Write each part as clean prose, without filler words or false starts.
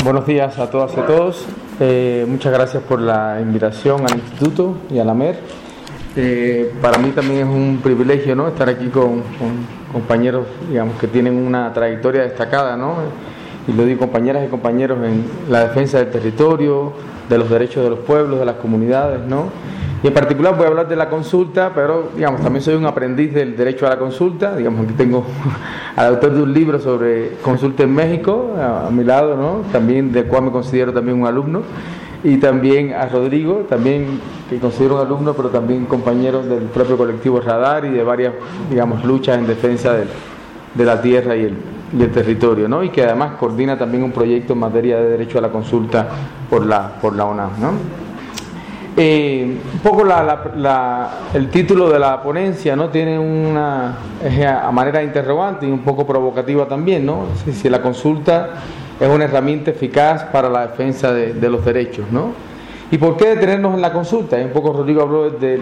Buenos días a todas y a todos. Muchas gracias por la invitación al Instituto y a la MER. Para mí también es un privilegio, ¿no?, estar aquí con compañeros, digamos, que tienen una trayectoria destacada, ¿no?, y lo digo, compañeras y compañeros en la defensa del territorio, de los derechos de los pueblos, de las comunidades, ¿no? Y en particular voy a hablar de la consulta, pero digamos, también soy un aprendiz del derecho a la consulta. Digamos, aquí tengo al autor de un libro sobre consulta en México a mi lado, ¿no?, también del cual me considero también un alumno, y también a Rodrigo, también que considero un alumno, pero también compañero del propio colectivo Radar y de varias, digamos, luchas en defensa de la tierra y el territorio, ¿no?, y que además coordina también un proyecto en materia de derecho a la consulta por la UNAM, ¿no? Un poco el título de la ponencia, ¿no?, tiene a manera interrogante y un poco provocativa también, ¿no? Si la consulta es una herramienta eficaz para la defensa de los derechos, ¿no? ¿Y por qué detenernos en la consulta? Un poco Rodrigo habló del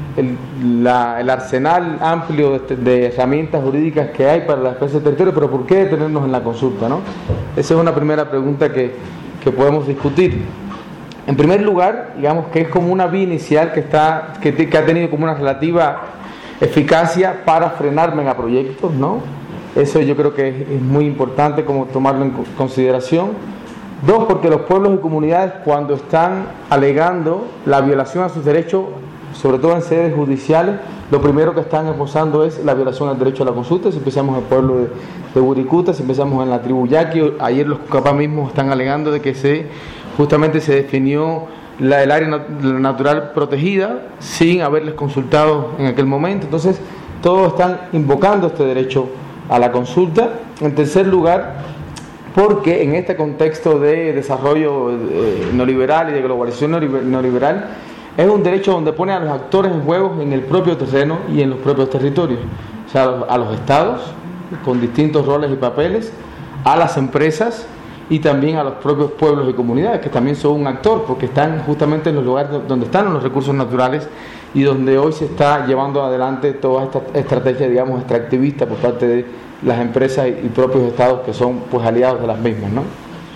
el arsenal amplio de herramientas jurídicas que hay para la defensa del territorio, pero ¿por qué detenernos en la consulta, ¿no? Esa es una primera pregunta que podemos discutir. En primer lugar, digamos que es como una vía inicial que ha tenido como una relativa eficacia para frenar megaproyectos, ¿no? Eso yo creo que es muy importante como tomarlo en consideración. Dos, porque los pueblos y comunidades, cuando están alegando la violación a sus derechos, sobre todo en sedes judiciales, lo primero que están esbozando es la violación al derecho a la consulta. Si empezamos en el pueblo de Buricuta, si empezamos en la tribu Yaqui, ayer los Cucapá mismos están alegando de que justamente se definió el área natural protegida sin haberles consultado en aquel momento. Entonces, todos están invocando este derecho a la consulta. En tercer lugar, porque en este contexto de desarrollo neoliberal y de globalización neoliberal, es un derecho donde pone a los actores en juego en el propio terreno y en los propios territorios. O sea, a los estados, con distintos roles y papeles, a las empresas y también a los propios pueblos y comunidades, que también son un actor, porque están justamente en los lugares donde están los recursos naturales y donde hoy se está llevando adelante toda esta estrategia, digamos, extractivista por parte de las empresas y propios estados que son, pues, aliados de las mismas, ¿no?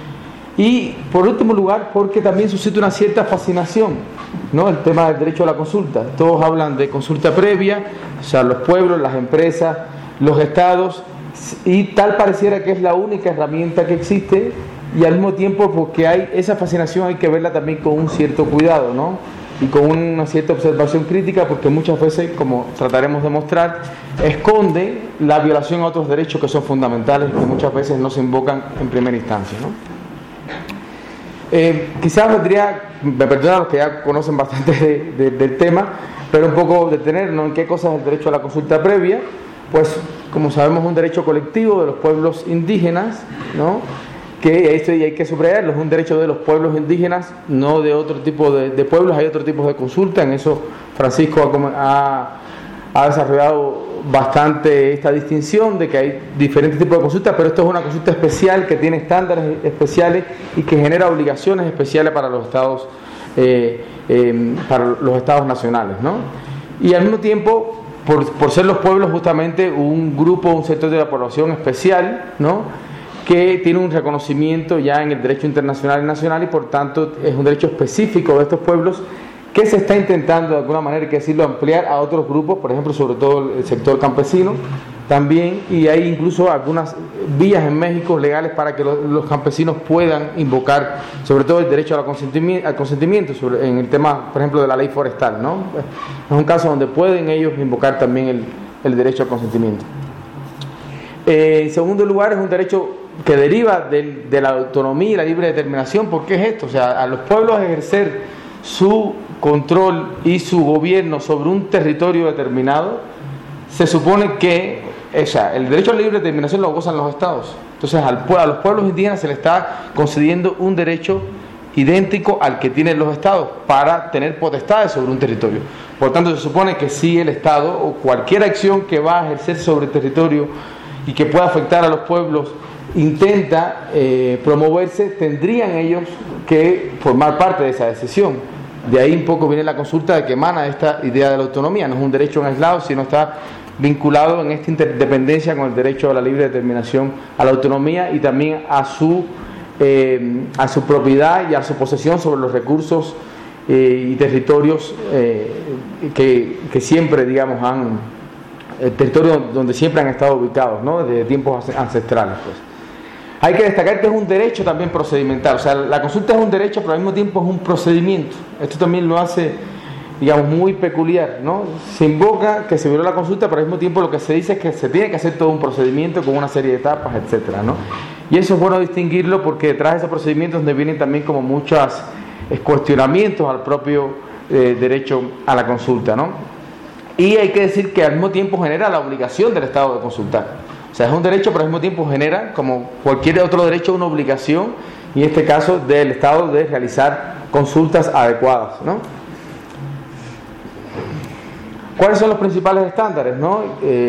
Y por último lugar, porque también suscita una cierta fascinación, ¿no?, el tema del derecho a la consulta. Todos hablan de consulta previa, o sea, los pueblos, las empresas, los estados, y tal pareciera que es la única herramienta que existe, y al mismo tiempo, porque hay esa fascinación, hay que verla también con un cierto cuidado, ¿no?, y con una cierta observación crítica, porque muchas veces, como trataremos de mostrar, esconde la violación a otros derechos que son fundamentales, que muchas veces no se invocan en primera instancia, ¿no? Quizás me perdonan los que ya conocen bastante del tema, pero un poco detenernos en qué cosa es el derecho a la consulta previa. Pues, como sabemos, es un derecho colectivo de los pueblos indígenas, ¿no?, que esto hay que subrayarlo, es un derecho de los pueblos indígenas, no de otro tipo de pueblos. Hay otro tipo de consulta, en eso Francisco ha desarrollado bastante esta distinción de que hay diferentes tipos de consultas, pero esto es una consulta especial que tiene estándares especiales y que genera obligaciones especiales para los estados nacionales, ¿no? Y al mismo tiempo, por ser los pueblos justamente un sector de la población especial, ¿no?, que tiene un reconocimiento ya en el derecho internacional y nacional, y por tanto es un derecho específico de estos pueblos que se está intentando de alguna manera, hay que decirlo, ampliar a otros grupos, por ejemplo, sobre todo el sector campesino también, y hay incluso algunas vías en México legales para que los campesinos puedan invocar, sobre todo el derecho al consentimiento en el tema, por ejemplo, de la ley forestal, ¿no? Es un caso donde pueden ellos invocar también el derecho al consentimiento. En segundo lugar, es un derecho que deriva de la autonomía y la libre determinación. ¿Por qué es esto? O sea, a los pueblos ejercer su control y su gobierno sobre un territorio determinado, se supone que el derecho a la libre determinación lo gozan los estados. Entonces, a los pueblos indígenas se les está concediendo un derecho idéntico al que tienen los estados para tener potestades sobre un territorio. Por tanto, se supone que si el estado o cualquier acción que va a ejercer sobre el territorio y que pueda afectar a los pueblos intenta promoverse, tendrían ellos que formar parte de esa decisión. De ahí un poco viene la consulta de que emana esta idea de la autonomía. No es un derecho aislado, sino está vinculado en esta interdependencia con el derecho a la libre determinación, a la autonomía y también a su a su propiedad y a su posesión sobre los recursos y territorios que siempre, digamos, territorios donde siempre han estado ubicados, ¿no? Desde tiempos ancestrales, pues. Hay que destacar que es un derecho también procedimental, o sea, la consulta es un derecho, pero al mismo tiempo es un procedimiento. Esto también lo hace, digamos, muy peculiar, ¿no? Se invoca que se violó la consulta, pero al mismo tiempo lo que se dice es que se tiene que hacer todo un procedimiento con una serie de etapas, etcétera, ¿no? Y eso es bueno distinguirlo porque detrás de ese procedimiento es donde vienen también como muchos cuestionamientos al propio derecho a la consulta, ¿no? Y hay que decir que al mismo tiempo genera la obligación del Estado de consultar. O sea, es un derecho, pero al mismo tiempo genera, como cualquier otro derecho, una obligación, y en este caso del Estado, de realizar consultas adecuadas, ¿no? ¿Cuáles son los principales estándares, no?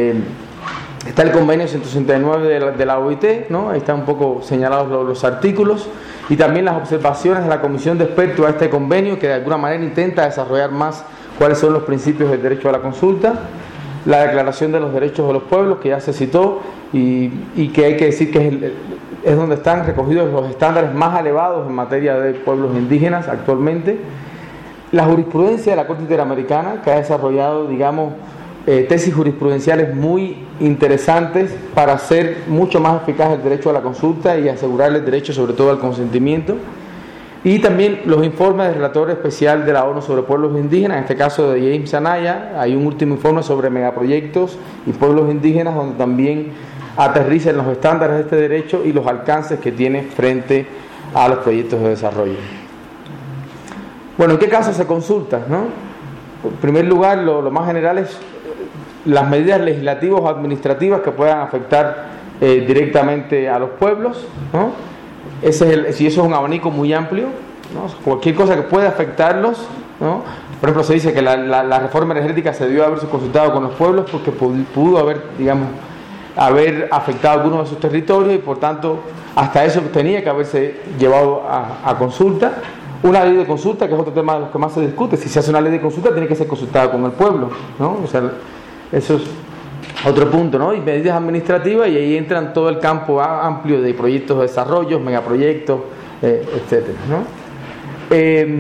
Está el convenio 169 de la OIT, ¿no? Ahí están un poco señalados los artículos, y también las observaciones de la Comisión de Expertos a este convenio, que de alguna manera intenta desarrollar más cuáles son los principios del derecho a la consulta. La Declaración de los Derechos de los Pueblos, que ya se citó, y que hay que decir que es donde están recogidos los estándares más elevados en materia de pueblos indígenas actualmente. La jurisprudencia de la Corte Interamericana, que ha desarrollado, digamos, tesis jurisprudenciales muy interesantes para hacer mucho más eficaz el derecho a la consulta y asegurarle el derecho sobre todo al consentimiento. Y también los informes del relator especial de la ONU sobre pueblos indígenas, en este caso de James Anaya. Hay un último informe sobre megaproyectos y pueblos indígenas, donde también aterrizan los estándares de este derecho y los alcances que tiene frente a los proyectos de desarrollo. Bueno, ¿en qué casos se consulta, no? En primer lugar, lo más general es las medidas legislativas o administrativas que puedan afectar directamente a los pueblos, ¿no? Si eso es un abanico muy amplio, ¿no? Cualquier cosa que pueda afectarlos, ¿no? Por ejemplo, se dice que la reforma energética se debió haberse consultado con los pueblos porque pudo haber, digamos, haber afectado a algunos de sus territorios, y por tanto hasta eso tenía que haberse llevado a consulta. Una ley de consulta, que es otro tema de los que más se discute, si se hace una ley de consulta tiene que ser consultada con el pueblo, ¿no? O sea, eso es otro punto, ¿no? Y medidas administrativas, y ahí entran todo el campo amplio de proyectos de desarrollo, megaproyectos, etcétera, ¿no?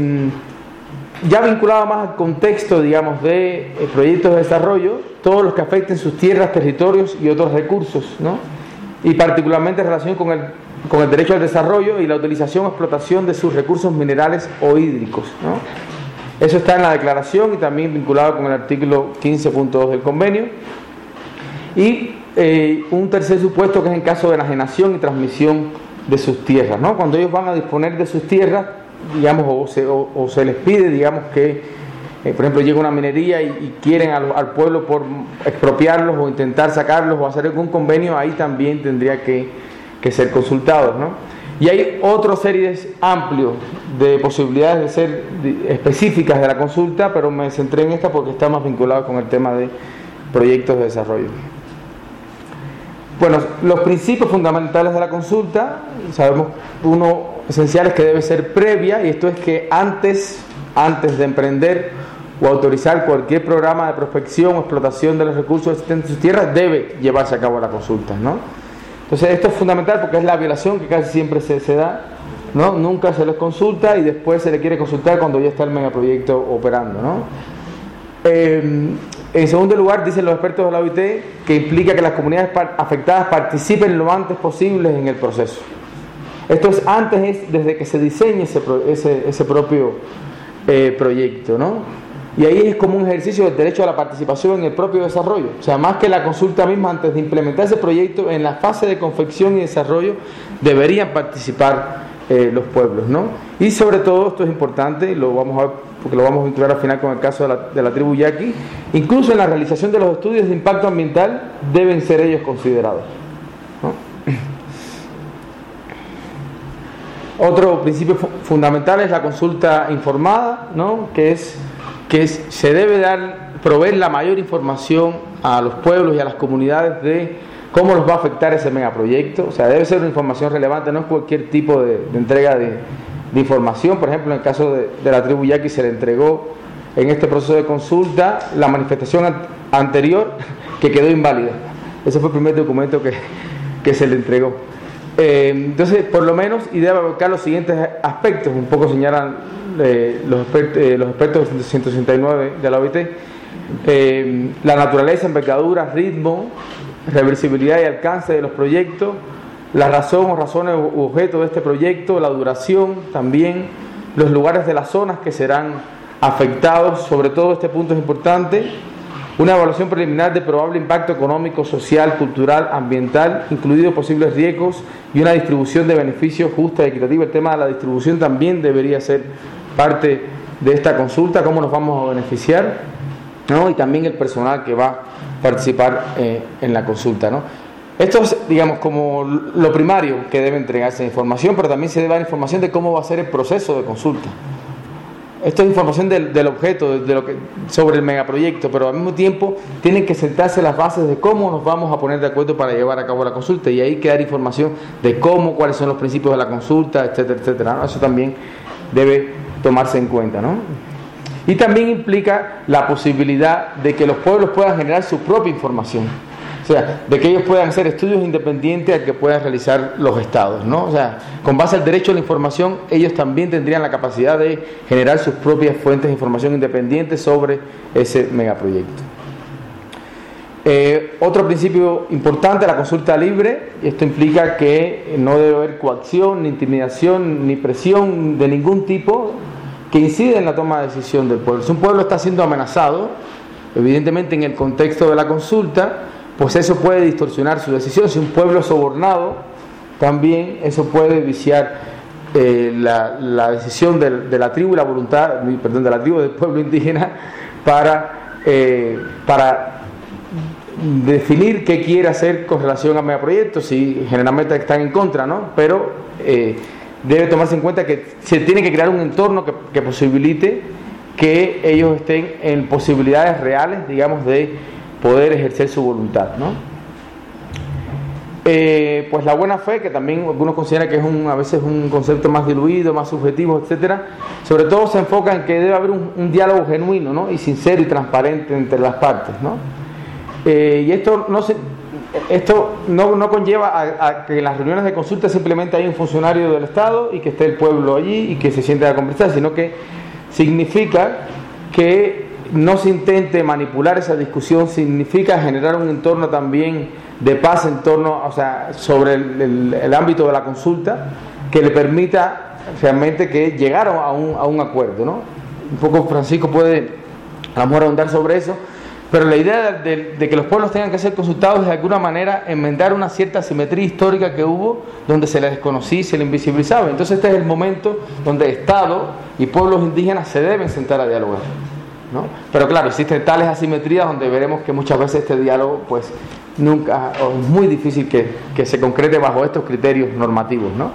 Ya vinculado más al contexto, digamos, de proyectos de desarrollo, todos los que afecten sus tierras, territorios y otros recursos, ¿no? Y particularmente en relación con el derecho al desarrollo y la utilización o explotación de sus recursos minerales o hídricos, ¿no? Eso está en la declaración y también vinculado con el artículo 15.2 del convenio. Y un tercer supuesto, que es en caso de enajenación y transmisión de sus tierras, ¿no? Cuando ellos van a disponer de sus tierras, digamos, o se les pide, digamos, que por ejemplo llega una minería y quieren al pueblo por expropiarlos o intentar sacarlos o hacer algún convenio, ahí también tendría que ser consultados, ¿no? Y hay otra serie amplios de posibilidades de ser específicas de la consulta, pero me centré en esta porque está más vinculado con el tema de proyectos de desarrollo. Bueno, los principios fundamentales de la consulta, sabemos uno esencial es que debe ser previa, y esto es que antes de emprender o autorizar cualquier programa de prospección o explotación de los recursos existentes en sus tierras, debe llevarse a cabo la consulta, ¿no? Entonces esto es fundamental porque es la violación que casi siempre se da, ¿no? Nunca se les consulta y después se le quiere consultar cuando ya está el megaproyecto operando, ¿no? En segundo lugar, dicen los expertos de la OIT que implica que las comunidades afectadas participen lo antes posible en el proceso. Esto es desde que se diseñe ese propio proyecto, ¿no? Y ahí es como un ejercicio del derecho a la participación en el propio desarrollo. O sea, más que la consulta misma, antes de implementar ese proyecto, en la fase de confección y desarrollo deberían participar los pueblos, ¿no? Y sobre todo, esto es importante, lo vamos a ver porque lo vamos a vincular al final con el caso de la tribu Yaqui, incluso en la realización de los estudios de impacto ambiental deben ser ellos considerados, ¿no? Otro principio fundamental es la consulta informada, ¿no? que se debe proveer la mayor información a los pueblos y a las comunidades de cómo los va a afectar ese megaproyecto. O sea, debe ser una información relevante, no es cualquier tipo de entrega de información. Por ejemplo, en el caso de la tribu Yaqui se le entregó en este proceso de consulta la manifestación anterior que quedó inválida. Ese fue el primer documento que se le entregó. Entonces, por lo menos, y debe abarcar los siguientes aspectos, un poco señalan los expertos de 169 de la OIT: la naturaleza, envergadura, ritmo, reversibilidad y alcance de los proyectos, la razón o razones u objeto de este proyecto, la duración también, los lugares de las zonas que serán afectados. Sobre todo este punto es importante: una evaluación preliminar de probable impacto económico, social, cultural, ambiental, incluidos posibles riesgos, y una distribución de beneficios justa y equitativa. El tema de la distribución también debería ser parte de esta consulta: cómo nos vamos a beneficiar, ¿no? Y también el personal que va a participar en la consulta, ¿no? Esto es, digamos, como lo primario que debe entregarse información, pero también se debe dar información de cómo va a ser el proceso de consulta. Esto es información del objeto, sobre el megaproyecto, pero al mismo tiempo tienen que sentarse las bases de cómo nos vamos a poner de acuerdo para llevar a cabo la consulta, y ahí hay que dar información de cómo, cuáles son los principios de la consulta, etcétera, etcétera, ¿no? Eso también debe tomarse en cuenta, ¿no? Y también implica la posibilidad de que los pueblos puedan generar su propia información. O sea, de que ellos puedan hacer estudios independientes al que puedan realizar los estados, ¿no? O sea, con base al derecho a la información, ellos también tendrían la capacidad de generar sus propias fuentes de información independientes sobre ese megaproyecto. Otro principio importante: la consulta libre. Esto implica que no debe haber coacción, ni intimidación, ni presión de ningún tipo que incida en la toma de decisión del pueblo. Si un pueblo está siendo amenazado, evidentemente en el contexto de la consulta, pues eso puede distorsionar su decisión. Si un pueblo es sobornado, también eso puede viciar la decisión de la tribu, la voluntad, perdón, de la tribu, del pueblo indígena, para definir qué quiere hacer con relación al megaproyecto. Si generalmente están en contra, ¿no? Pero debe tomarse en cuenta que se tiene que crear un entorno que posibilite que ellos estén en posibilidades reales, digamos, de poder ejercer su voluntad, ¿no? Pues la buena fe, que también algunos consideran que es a veces un concepto más diluido, más subjetivo, etcétera, sobre todo se enfoca en que debe haber un diálogo genuino, ¿no? Y sincero y transparente entre las partes, ¿no? Y esto no conlleva a que en las reuniones de consulta simplemente hay un funcionario del Estado y que esté el pueblo allí y que se siente a conversar, sino que significa que no se intente manipular esa discusión, significa generar un entorno también de paz en torno, o sea, sobre el ámbito de la consulta, que le permita realmente que llegar a un acuerdo, ¿no? Un poco Francisco puede a lo mejor ahondar sobre eso, pero la idea de que los pueblos tengan que ser consultados, de alguna manera enmendar una cierta asimetría histórica que hubo, donde se les desconocía y se les invisibilizaba. Entonces este es el momento donde Estado y pueblos indígenas se deben sentar a dialogar, ¿no? Pero claro, existen tales asimetrías donde veremos que muchas veces este diálogo pues nunca, o es muy difícil que se concrete bajo estos criterios normativos, ¿no?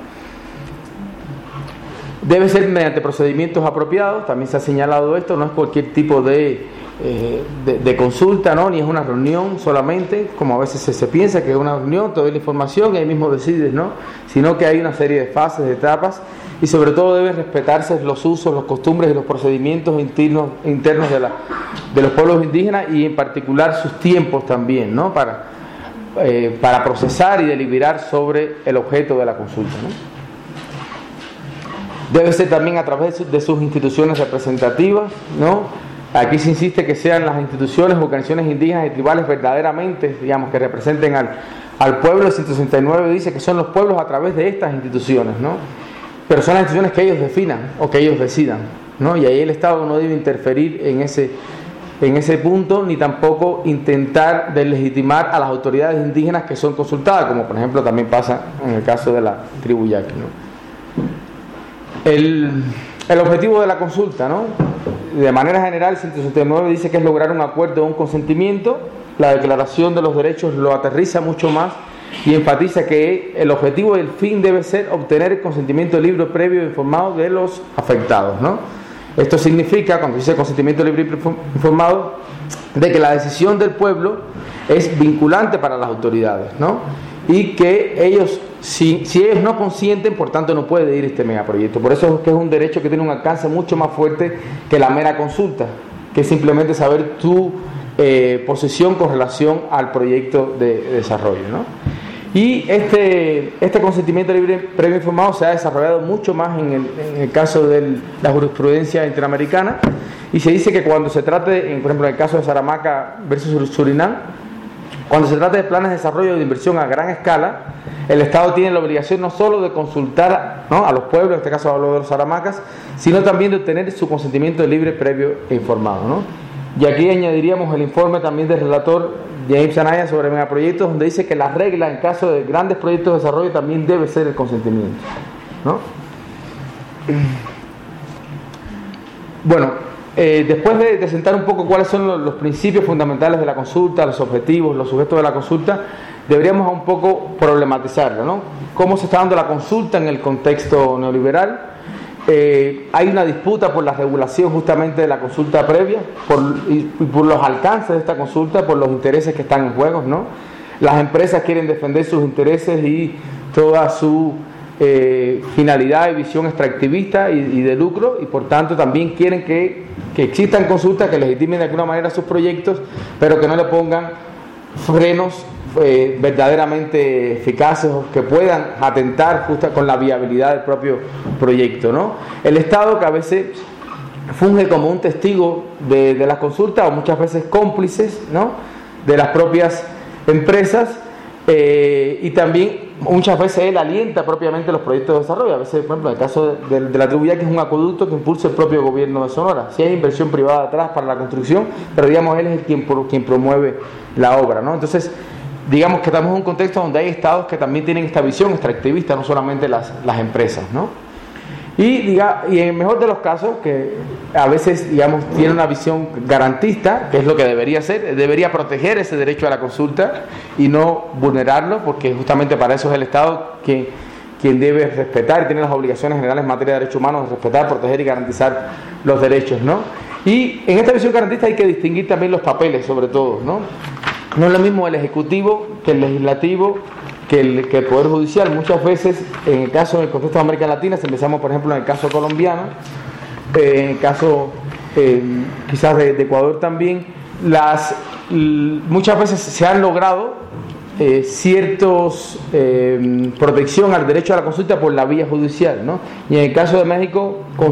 Debe ser mediante procedimientos apropiados. También se ha señalado esto: no es cualquier tipo de consulta, ¿no? Ni es una reunión solamente, como a veces se piensa que es una reunión, te doy la información y ahí mismo decides, ¿no? Sino que hay una serie de fases, de etapas, y sobre todo deben respetarse los usos, las costumbres y los procedimientos internos de los pueblos indígenas, y en particular sus tiempos también, ¿no? Para procesar y deliberar sobre el objeto de la consulta, ¿no? Debe ser también a través de sus instituciones representativas, ¿no? Aquí se insiste que sean las instituciones, organizaciones indígenas y tribales verdaderamente, digamos, que representen al pueblo. El 169 dice que son los pueblos a través de estas instituciones, ¿no? Pero son las instituciones que ellos definan o que ellos decidan, ¿no? Y ahí el Estado no debe interferir en ese punto, ni tampoco intentar deslegitimar a las autoridades indígenas que son consultadas, como por ejemplo también pasa en el caso de la tribu Yaqui, ¿no? El objetivo de la consulta, ¿no? De manera general, el 169 dice que es lograr un acuerdo o un consentimiento. La Declaración de los Derechos lo aterriza mucho más y enfatiza que el objetivo y el fin debe ser obtener el consentimiento libre, previo e informado de los afectados, ¿no? Esto significa, cuando dice consentimiento libre y informado, de que la decisión del pueblo es vinculante para las autoridades, ¿no? Y que ellos, si ellos no consienten, por tanto no puede ir este megaproyecto. Por eso es que es un derecho que tiene un alcance mucho más fuerte que la mera consulta, que es simplemente saber tu posición con relación al proyecto de desarrollo, ¿no? Y este consentimiento libre previo informado se ha desarrollado mucho más en el caso de la jurisprudencia interamericana, y se dice que cuando se trate, por ejemplo en el caso de Saramaca versus Surinam, cuando se trata de planes de desarrollo de inversión a gran escala, el Estado tiene la obligación no solo de consultar, ¿no?, a los pueblos, en este caso hablo de los saramacas, sino también de obtener su consentimiento libre, previo e informado, ¿no? Y aquí añadiríamos el informe también del relator James Anaya sobre megaproyectos, donde dice que la regla en caso de grandes proyectos de desarrollo también debe ser el consentimiento, ¿no? Bueno, después de sentar un poco cuáles son los principios fundamentales de la consulta, los objetivos, los sujetos de la consulta, deberíamos un poco problematizarlo, ¿no? ¿Cómo se está dando la consulta en el contexto neoliberal? Hay una disputa por la regulación justamente de la consulta previa, por los alcances de esta consulta, por los intereses que están en juego, ¿no? Las empresas quieren defender sus intereses y toda su finalidad y visión extractivista y de lucro, y por tanto también quieren que existan consultas que legitimen de alguna manera sus proyectos, pero que no le pongan frenos verdaderamente eficaces o que puedan atentar justo con la viabilidad del propio proyecto, ¿no? El Estado, que a veces funge como un testigo de las consultas, o muchas veces cómplices, ¿no?, de las propias empresas, y también muchas veces él alienta propiamente los proyectos de desarrollo. A veces, por ejemplo, en el caso de la Tribu Yaqui, es un acueducto que impulsa el propio gobierno de Sonora. Sí hay inversión privada atrás para la construcción, pero digamos él es quien promueve la obra, ¿no? Entonces, digamos que estamos en un contexto donde hay estados que también tienen esta visión extractivista, no solamente las empresas, ¿no? Y en el mejor de los casos, que a veces, digamos, tiene una visión garantista, que es lo que debería ser, debería proteger ese derecho a la consulta y no vulnerarlo, porque justamente para eso es el Estado quien debe respetar y tiene las obligaciones generales en materia de derechos humanos de respetar, proteger y garantizar los derechos, ¿no? Y en esta visión garantista hay que distinguir también los papeles, sobre todo, ¿no? No es lo mismo el Ejecutivo que el Legislativo, que el Poder Judicial. Muchas veces, en el caso del contexto de América Latina, si empezamos por ejemplo en el caso colombiano, en el caso quizás de Ecuador también, muchas veces se han logrado ciertos protección al derecho a la consulta por la vía judicial, ¿no? Y en el caso de México, con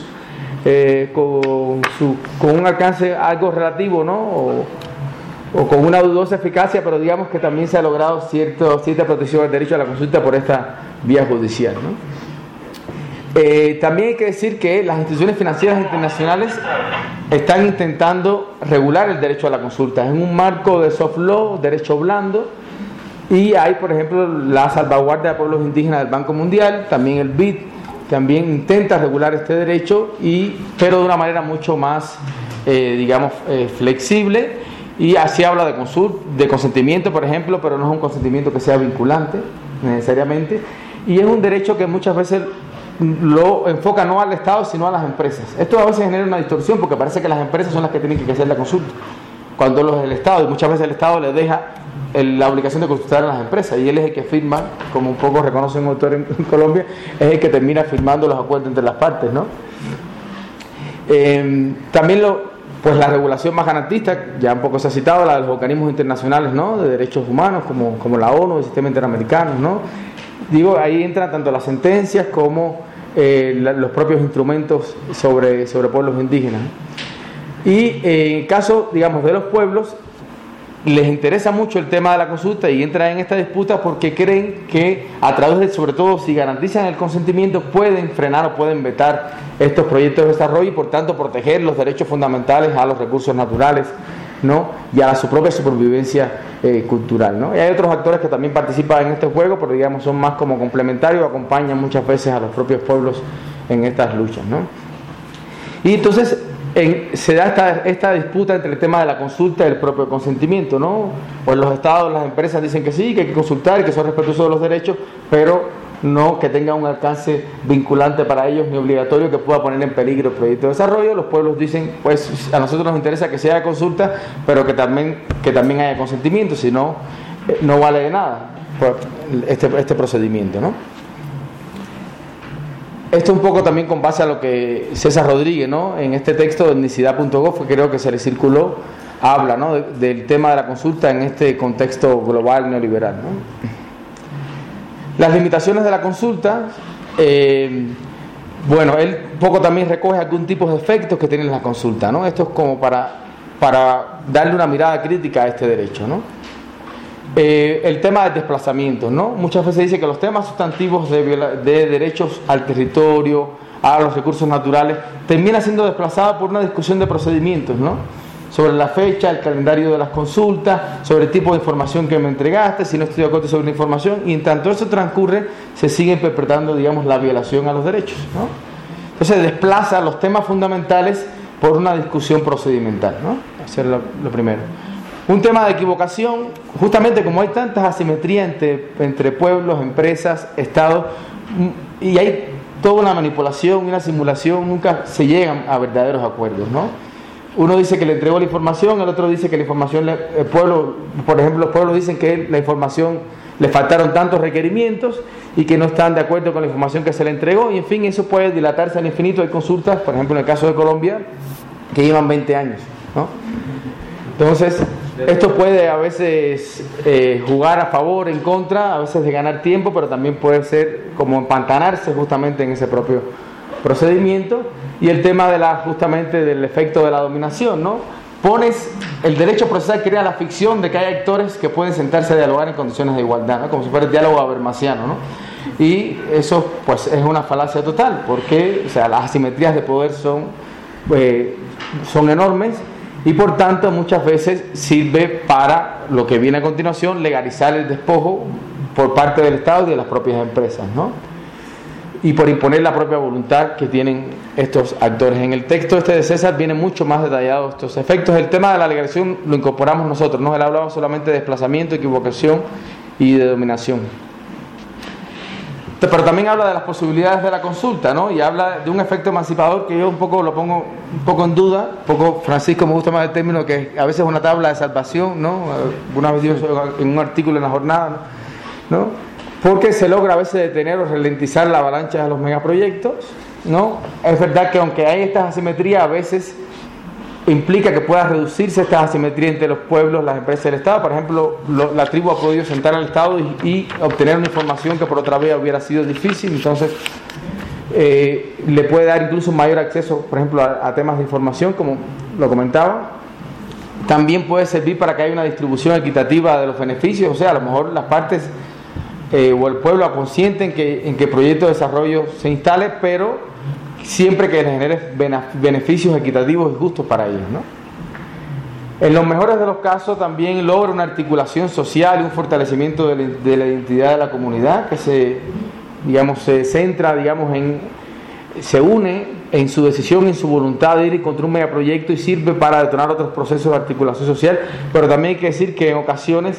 un alcance algo relativo, ¿no? O con una dudosa eficacia, pero digamos que también se ha logrado cierta protección del derecho a la consulta por esta vía judicial, ¿no? También hay que decir que las instituciones financieras internacionales están intentando regular el derecho a la consulta en un marco de soft law, derecho blando, y hay, por ejemplo, la salvaguardia de pueblos indígenas del Banco Mundial, también el BID también intenta regular este derecho, pero de una manera mucho más, flexible. Y así habla de consentimiento, por ejemplo, pero no es un consentimiento que sea vinculante necesariamente. Y es un derecho que muchas veces lo enfoca no al Estado, sino a las empresas. Esto a veces genera una distorsión porque parece que las empresas son las que tienen que hacer la consulta, cuando lo es el Estado. Y muchas veces el Estado le deja la obligación de consultar a las empresas. Y él es el que firma, como un poco reconoce un autor en Colombia, es el que termina firmando los acuerdos entre las partes, ¿no? También pues la regulación más garantista, ya un poco se ha citado, la de los organismos internacionales, ¿no?, de derechos humanos, como la ONU, el sistema interamericano, ¿no? Digo, ahí entran tanto las sentencias como los propios instrumentos sobre pueblos indígenas. Y en el caso, digamos, de los pueblos, les interesa mucho el tema de la consulta y entran en esta disputa porque creen que a través de, sobre todo si garantizan el consentimiento, pueden frenar o pueden vetar estos proyectos de desarrollo y por tanto proteger los derechos fundamentales a los recursos naturales, ¿no?, y a su propia supervivencia cultural, ¿no? Y hay otros actores que también participan en este juego, pero digamos son más como complementarios, acompañan muchas veces a los propios pueblos en estas luchas, ¿no? Y entonces se da esta disputa entre el tema de la consulta y el propio consentimiento, ¿no? Pues los estados, las empresas dicen que sí, que hay que consultar y que son respetuosos de los derechos, pero no que tenga un alcance vinculante para ellos ni obligatorio que pueda poner en peligro el proyecto de desarrollo. Los pueblos dicen, pues a nosotros nos interesa que sea consulta, pero que también haya consentimiento, si no, no vale de nada este procedimiento, ¿no? Esto un poco también con base a lo que César Rodríguez, ¿no?, en este texto de etnicidad.gov, que creo que se le circuló, habla, ¿no?, del tema de la consulta en este contexto global neoliberal, ¿no? Las limitaciones de la consulta, bueno, él poco también recoge algún tipo de efectos que tiene la consulta, ¿no? Esto es como para darle una mirada crítica a este derecho, ¿no? El tema del desplazamiento, ¿no? Muchas veces dice que los temas sustantivos de derechos al territorio, a los recursos naturales, termina siendo desplazada por una discusión de procedimientos, ¿no? Sobre la fecha, el calendario de las consultas, sobre el tipo de información que me entregaste, si no estoy de acuerdo sobre la información, y en tanto eso transcurre, se sigue interpretando, digamos, la violación a los derechos, ¿no? Entonces desplaza los temas fundamentales por una discusión procedimental, ¿no? Eso es lo primero. Un tema de equivocación, justamente como hay tantas asimetrías entre pueblos, empresas, estados, y hay toda una manipulación y una simulación, nunca se llegan a verdaderos acuerdos, ¿no? Uno dice que le entregó la información, el otro dice que la información, el pueblo, por ejemplo, los pueblos dicen que la información le faltaron tantos requerimientos y que no están de acuerdo con la información que se le entregó, y en fin, eso puede dilatarse al infinito. Hay consultas, por ejemplo, en el caso de Colombia, que llevan 20 años, ¿no? Entonces, esto puede a veces jugar a favor, en contra, a veces de ganar tiempo, pero también puede ser como empantanarse justamente en ese propio procedimiento. Y el tema justamente del efecto de la dominación, ¿no? Pones el derecho procesal, crea la ficción de que hay actores que pueden sentarse a dialogar en condiciones de igualdad, ¿no? Como si fuera el diálogo habermasiano, ¿no? Y eso pues es una falacia total, porque, o sea, las asimetrías de poder son enormes, y por tanto muchas veces sirve para lo que viene a continuación, legalizar el despojo por parte del Estado y de las propias empresas, ¿no? Y por imponer la propia voluntad que tienen estos actores. En el texto de César viene mucho más detallado estos efectos. El tema de la legalización lo incorporamos nosotros, ¿no? Él hablaba solamente de desplazamiento, equivocación y de dominación. Pero también habla de las posibilidades de la consulta, ¿no? Y habla de un efecto emancipador que yo un poco lo pongo un poco en duda. Un poco, Francisco, me gusta más el término, que a veces es una tabla de salvación, ¿no? Una vez dio en un artículo en La Jornada, ¿no? Porque se logra a veces detener o ralentizar la avalancha de los megaproyectos, ¿no? Es verdad que aunque hay estas asimetrías, a veces implica que pueda reducirse esta asimetría entre los pueblos, las empresas y el Estado. Por ejemplo, la tribu ha podido sentar al Estado y obtener una información que por otra vía hubiera sido difícil, entonces le puede dar incluso un mayor acceso, por ejemplo, a temas de información, como lo comentaba. También puede servir para que haya una distribución equitativa de los beneficios, o sea, a lo mejor las partes o el pueblo consciente en que el proyecto de desarrollo se instale, pero siempre que les genere beneficios equitativos y justos para ellos, ¿no? En los mejores de los casos también logra una articulación social y un fortalecimiento de la identidad de la comunidad, que se centra, se une en su decisión, en su voluntad de ir contra un megaproyecto, y sirve para detonar otros procesos de articulación social. Pero también hay que decir que en ocasiones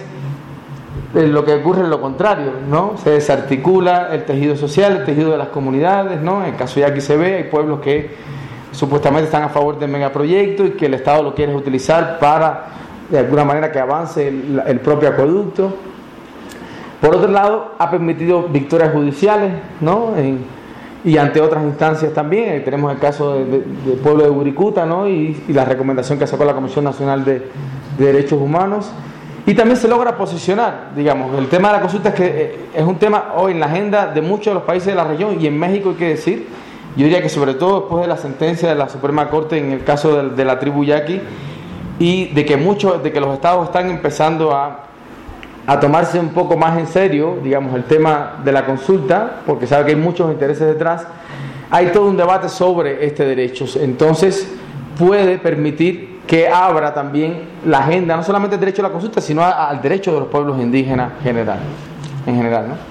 lo que ocurre es lo contrario, ¿no? Se desarticula el tejido social, el tejido de las comunidades, ¿no? En el caso de aquí se ve, hay pueblos que supuestamente están a favor del megaproyecto y que el Estado lo quiere utilizar para, de alguna manera, que avance el propio acueducto. Por otro lado, ha permitido victorias judiciales, ¿no? Y ante otras instancias también. Tenemos el caso del pueblo de Buricuta, ¿no? Y la recomendación que sacó la Comisión Nacional de Derechos Humanos. Y también se logra posicionar, el tema de la consulta es que es un tema hoy en la agenda de muchos de los países de la región, y en México hay que decir, yo diría que sobre todo después de la sentencia de la Suprema Corte en el caso de la tribu yaqui, y de que los estados están empezando a tomarse un poco más en serio, el tema de la consulta, porque sabe que hay muchos intereses detrás. Hay todo un debate sobre este derecho, entonces puede permitir que abra también la agenda, no solamente el derecho a la consulta, sino al derecho de los pueblos indígenas en general, ¿no?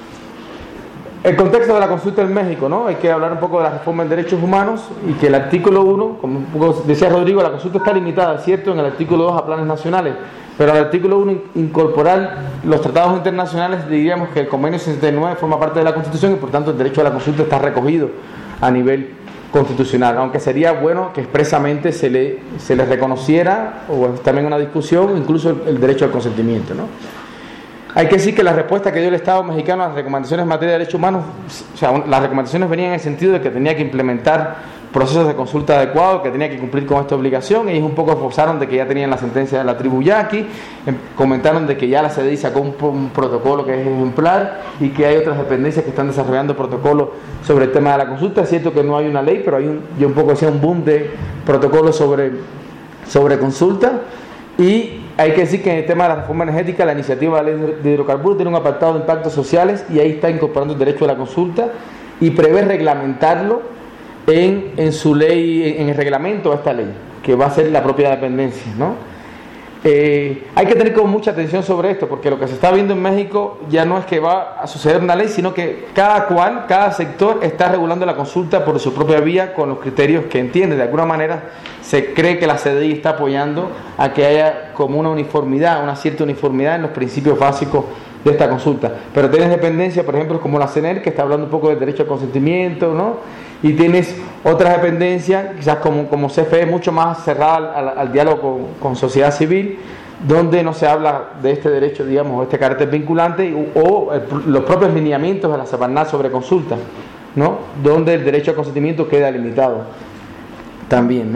El contexto de la consulta en México, ¿no? Hay que hablar un poco de la reforma en derechos humanos, y que el artículo 1, como un poco decía Rodrigo, la consulta está limitada, ¿cierto?, en el artículo 2 a planes nacionales, pero en el artículo 1 incorporar los tratados internacionales, diríamos que el convenio 69 forma parte de la Constitución, y por tanto el derecho a la consulta está recogido a nivel constitucional, aunque sería bueno que expresamente se le reconociera, o también una discusión, incluso el derecho al consentimiento, ¿no? Hay que decir que la respuesta que dio el Estado mexicano a las recomendaciones en materia de derechos humanos, las recomendaciones venían en el sentido de que tenía que implementar procesos de consulta adecuados, que tenía que cumplir con esta obligación. Ellos un poco esforzaron de que ya tenían la sentencia de la tribu yaqui, comentaron de que ya la CDI sacó un protocolo que es ejemplar y que hay otras dependencias que están desarrollando protocolos sobre el tema de la consulta. Es cierto que no hay una ley, pero hay yo un poco decía un boom de protocolos sobre consulta. Y hay que decir que en el tema de la reforma energética, la iniciativa de la ley de hidrocarburos tiene un apartado de impactos sociales y ahí está incorporando el derecho a la consulta y prevé reglamentarlo en su ley, en el reglamento de esta ley, que va a ser la propia dependencia, ¿no? Hay que tener con mucha atención sobre esto, porque lo que se está viendo en México ya no es que va a suceder una ley, sino que cada sector está regulando la consulta por su propia vía con los criterios que entiende. De alguna manera se cree que la CDI está apoyando a que haya como una cierta uniformidad en los principios básicos de esta consulta. Pero tienes dependencias, por ejemplo, como la CNER, que está hablando un poco del derecho al consentimiento, ¿no? Y tienes otras dependencias, quizás como CFE, mucho más cerrada al diálogo con sociedad civil, donde no se habla de este derecho, digamos, este carácter vinculante, los propios lineamientos de la Semarnat sobre consulta, ¿no? Donde el derecho al consentimiento queda limitado también, ¿no?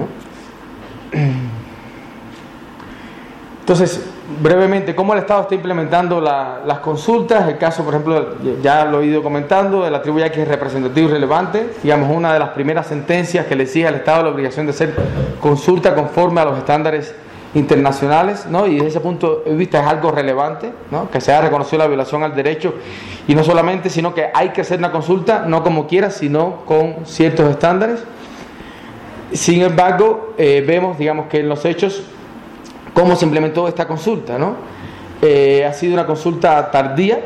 Entonces, brevemente, ¿cómo el Estado está implementando las consultas? El caso, por ejemplo, ya lo he ido comentando, de la tribu yaqui es representativo y relevante. Digamos, una de las primeras sentencias que le exige al Estado la obligación de hacer consulta conforme a los estándares internacionales, ¿no? Y desde ese punto de vista es algo relevante, ¿no? Que se haya reconocido la violación al derecho, y no solamente, sino que hay que hacer una consulta, no como quiera, sino con ciertos estándares. Sin embargo, vemos, digamos, que en los hechos cómo se implementó esta consulta, ¿no? Ha sido una consulta tardía,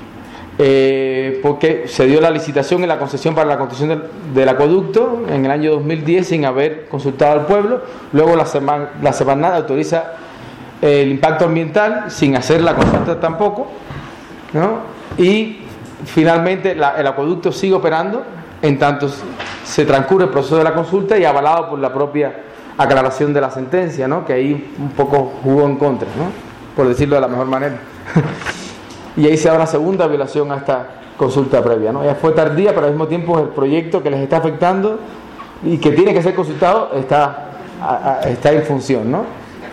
porque se dio la licitación y la concesión para la construcción del acueducto en el año 2010 sin haber consultado al pueblo. Luego la Semarnat autoriza el impacto ambiental sin hacer la consulta tampoco, ¿no? Y finalmente el acueducto sigue operando en tanto se transcurre el proceso de la consulta y avalado por la propia aclaración de la sentencia, ¿no? Que ahí un poco jugó en contra, ¿no? Por decirlo de la mejor manera. Y ahí se da una segunda violación a esta consulta previa, ¿no? Ya fue tardía, pero al mismo tiempo el proyecto que les está afectando y que tiene que ser consultado está en función, ¿no?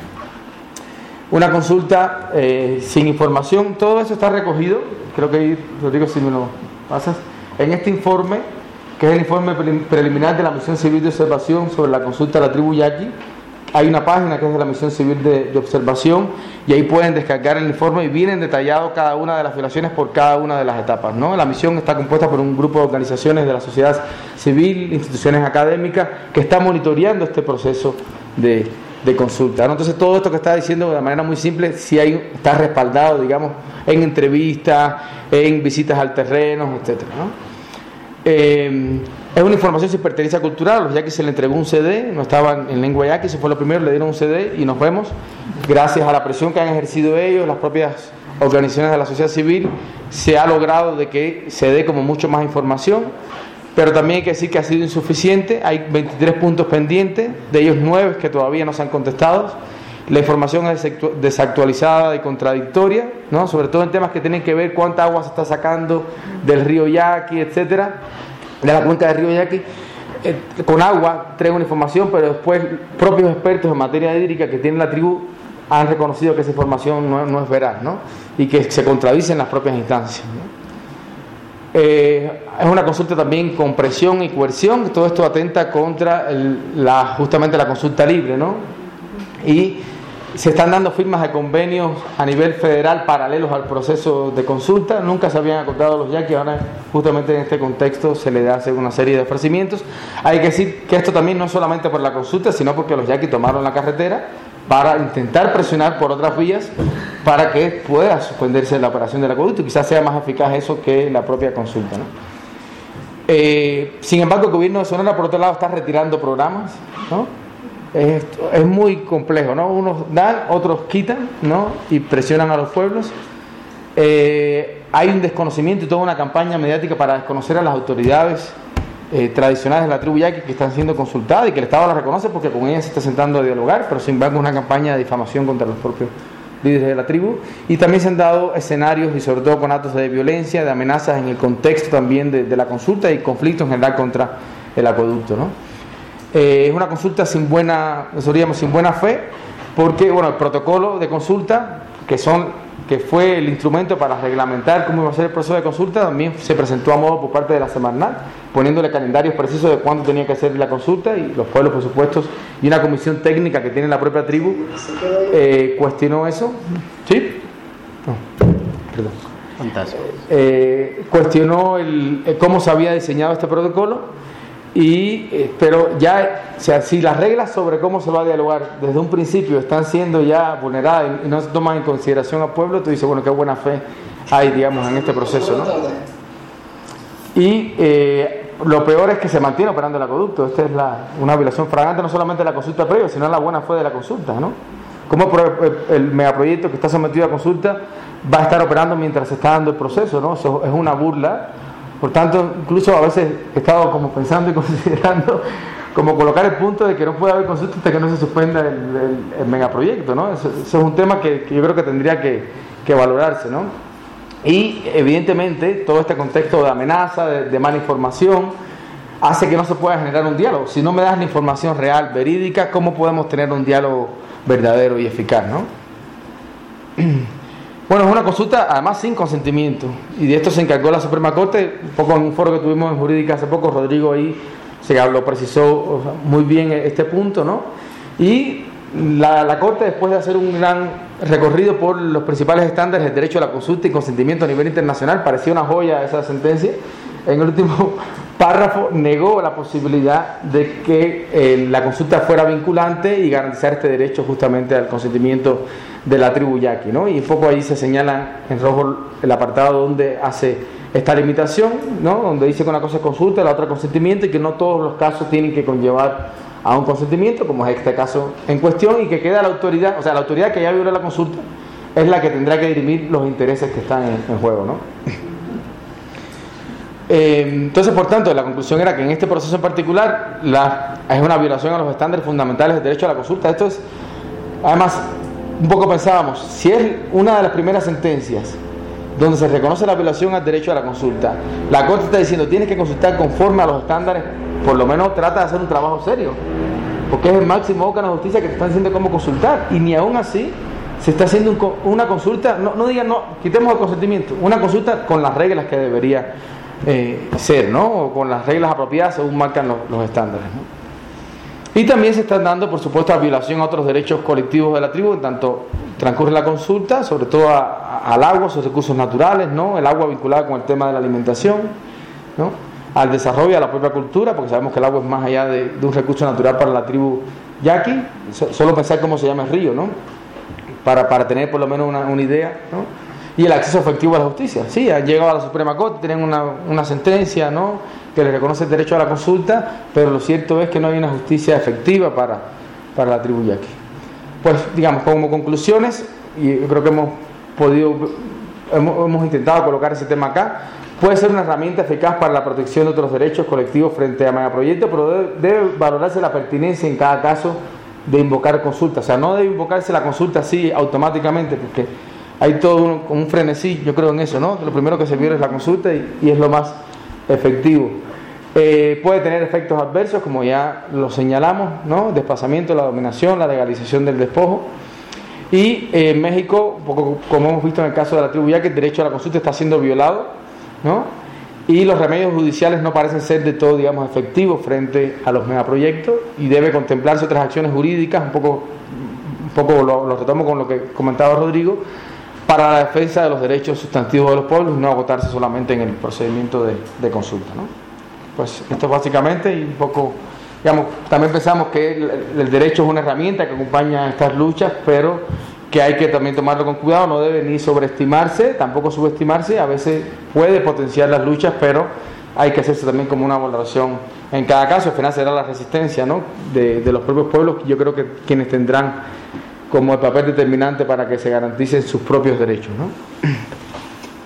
Una consulta sin información, todo eso está recogido, creo que ahí, Rodrigo, si me lo pasas, en este informe, que es el informe preliminar de la Misión Civil de Observación sobre la consulta de la tribu yaqui. Hay una página que es de la Misión Civil de Observación, y ahí pueden descargar el informe y vienen detallado cada una de las violaciones por cada una de las etapas, ¿no? La misión está compuesta por un grupo de organizaciones de la sociedad civil, instituciones académicas, que están monitoreando este proceso de consulta, ¿no? Entonces todo esto que está diciendo de manera muy simple sí está respaldado, digamos, en entrevistas, en visitas al terreno, etcétera, ¿no? Es una información sin pertenencia cultural. Los yaquis se le entregó un CD, no estaban en lengua yaqui, eso fue lo primero, le dieron un CD y nos vemos. Gracias a la presión que han ejercido ellos, las propias organizaciones de la sociedad civil, se ha logrado de que se dé como mucho más información, pero también hay que decir que ha sido insuficiente. Hay 23 puntos pendientes, de ellos 9 que todavía no se han contestado. La información es desactualizada y contradictoria, ¿no? Sobre todo en temas que tienen que ver cuánta agua se está sacando del río Yaqui, etcétera, de la cuenca del río Yaqui. Con agua traen una información, pero después propios expertos en materia hídrica que tiene la tribu han reconocido que esa información no es veraz, ¿no? Y que se contradice en las propias instancias, ¿no? Es una consulta también con presión y coerción. Todo esto atenta contra justamente la consulta libre, ¿no? Y se están dando firmas de convenios a nivel federal paralelos al proceso de consulta. Nunca se habían acordado los yaquis, ahora justamente en este contexto se le hace una serie de ofrecimientos. Hay que decir que esto también no es solamente por la consulta, sino porque los yaquis tomaron la carretera para intentar presionar por otras vías para que pueda suspenderse la operación del acueducto, y quizás sea más eficaz eso que la propia consulta, ¿no? Sin embargo, el gobierno de Sonora, por otro lado, está retirando programas, ¿no? Es muy complejo, ¿no? Unos dan, otros quitan, ¿no? Y presionan a los pueblos. Hay un desconocimiento y toda una campaña mediática para desconocer a las autoridades tradicionales de la tribu yaqui que están siendo consultadas y que el Estado las reconoce porque con ellas se está sentando a dialogar, pero sin embargo es una campaña de difamación contra los propios líderes de la tribu. Y también se han dado escenarios, y sobre todo con actos de violencia, de amenazas en el contexto también de la consulta y conflictos en general contra el acueducto, ¿no? Es una consulta sin buena fe, porque bueno, el protocolo de consulta, que fue el instrumento para reglamentar cómo iba a ser el proceso de consulta, también se presentó a modo por parte de la Semarnat, poniéndole calendarios precisos de cuándo tenía que hacer la consulta, y los pueblos, por supuesto, y una comisión técnica que tiene la propia tribu cuestionó eso. ¿Sí? No, perdón. Fantástico. Cuestionó cómo se había diseñado este protocolo. Pero ya, o sea, si las reglas sobre cómo se va a dialogar desde un principio están siendo ya vulneradas y no se toman en consideración al pueblo, tú dices, bueno, qué buena fe hay, digamos, en este proceso, ¿no? Y lo peor es que se mantiene operando el acueducto. Esta es una violación flagrante no solamente de la consulta previa, sino de la buena fe de la consulta, ¿no? Cómo el megaproyecto que está sometido a consulta va a estar operando mientras se está dando el proceso, ¿no? Eso es una burla. Por tanto, incluso a veces he estado como pensando y considerando como colocar el punto de que no puede haber consulta hasta que no se suspenda el megaproyecto, ¿no? Eso es un tema que yo creo que tendría que valorarse, ¿no? Y evidentemente todo este contexto de amenaza, de mala información, hace que no se pueda generar un diálogo. Si no me das la información real, verídica, ¿cómo podemos tener un diálogo verdadero y eficaz, ¿no? Bueno, es una consulta además sin consentimiento, y de esto se encargó la Suprema Corte, un poco en un foro que tuvimos en Jurídica hace poco. Rodrigo ahí lo precisó muy bien este punto, ¿no? Y la Corte, después de hacer un gran recorrido por los principales estándares del derecho a la consulta y consentimiento a nivel internacional, parecía una joya esa sentencia. En el último párrafo negó la posibilidad de que la consulta fuera vinculante y garantizar este derecho justamente al consentimiento de la tribu yaqui, ¿no? Y un poco ahí se señala en rojo el apartado donde hace esta limitación, ¿no? Donde dice que una cosa es consulta, la otra consentimiento, y que no todos los casos tienen que conllevar a un consentimiento, como es este caso en cuestión, y que queda la autoridad, o sea, la autoridad que ya violó la consulta es la que tendrá que dirimir los intereses que están en juego, ¿no? Entonces, por tanto, la conclusión era que en este proceso en particular es una violación a los estándares fundamentales del derecho a la consulta. Esto es, además, un poco pensábamos, si es una de las primeras sentencias donde se reconoce la violación al derecho a la consulta, la Corte está diciendo tienes que consultar conforme a los estándares, por lo menos trata de hacer un trabajo serio, porque es el máximo órgano de justicia que te están diciendo cómo consultar, y ni aún así se está haciendo una consulta, no digan, no, quitemos el consentimiento, una consulta con las reglas que debería ser, ¿no? O con las reglas apropiadas según marcan los estándares, ¿no? Y también se están dando, por supuesto, a violación a otros derechos colectivos de la tribu, en tanto transcurre la consulta, sobre todo al agua, sus recursos naturales, ¿no? El agua vinculada con el tema de la alimentación, ¿no? Al desarrollo, a la propia cultura, porque sabemos que el agua es más allá de un recurso natural para la tribu yaqui. Solo pensar cómo se llama el río, ¿no? Para tener por lo menos una idea, ¿no? Y el acceso efectivo a la justicia. Sí, han llegado a la Suprema Corte, tienen una sentencia, ¿no?, que les reconoce el derecho a la consulta, pero lo cierto es que no hay una justicia efectiva para la tribu yaqui. Pues, digamos, como conclusiones, y yo creo que hemos intentado colocar ese tema acá, puede ser una herramienta eficaz para la protección de otros derechos colectivos frente a megaproyectos, pero debe valorarse la pertinencia en cada caso de invocar consulta. O sea, no debe invocarse la consulta así automáticamente, porque hay todo un frenesí, yo creo en eso, ¿no? Lo primero que se viola es la consulta y es lo más efectivo. Puede tener efectos adversos, como ya lo señalamos, ¿no? Desplazamiento, la dominación, la legalización del despojo. Y en México, un poco como hemos visto en el caso de la tribu yaqui, el derecho a la consulta está siendo violado, ¿no? Y los remedios judiciales no parecen ser de todo, digamos, efectivos frente a los megaproyectos, y debe contemplarse otras acciones jurídicas, un poco lo retomo con lo que comentaba Rodrigo, para la defensa de los derechos sustantivos de los pueblos, y no agotarse solamente en el procedimiento de consulta, ¿no? Pues esto básicamente, y un poco, digamos, también pensamos que el derecho es una herramienta que acompaña estas luchas, pero que hay que también tomarlo con cuidado, no debe ni sobreestimarse, tampoco subestimarse. A veces puede potenciar las luchas, pero hay que hacerse también como una valoración en cada caso. Al final será la resistencia, ¿no?, de los propios pueblos, yo creo que quienes tendrán como el papel determinante para que se garanticen sus propios derechos, ¿no?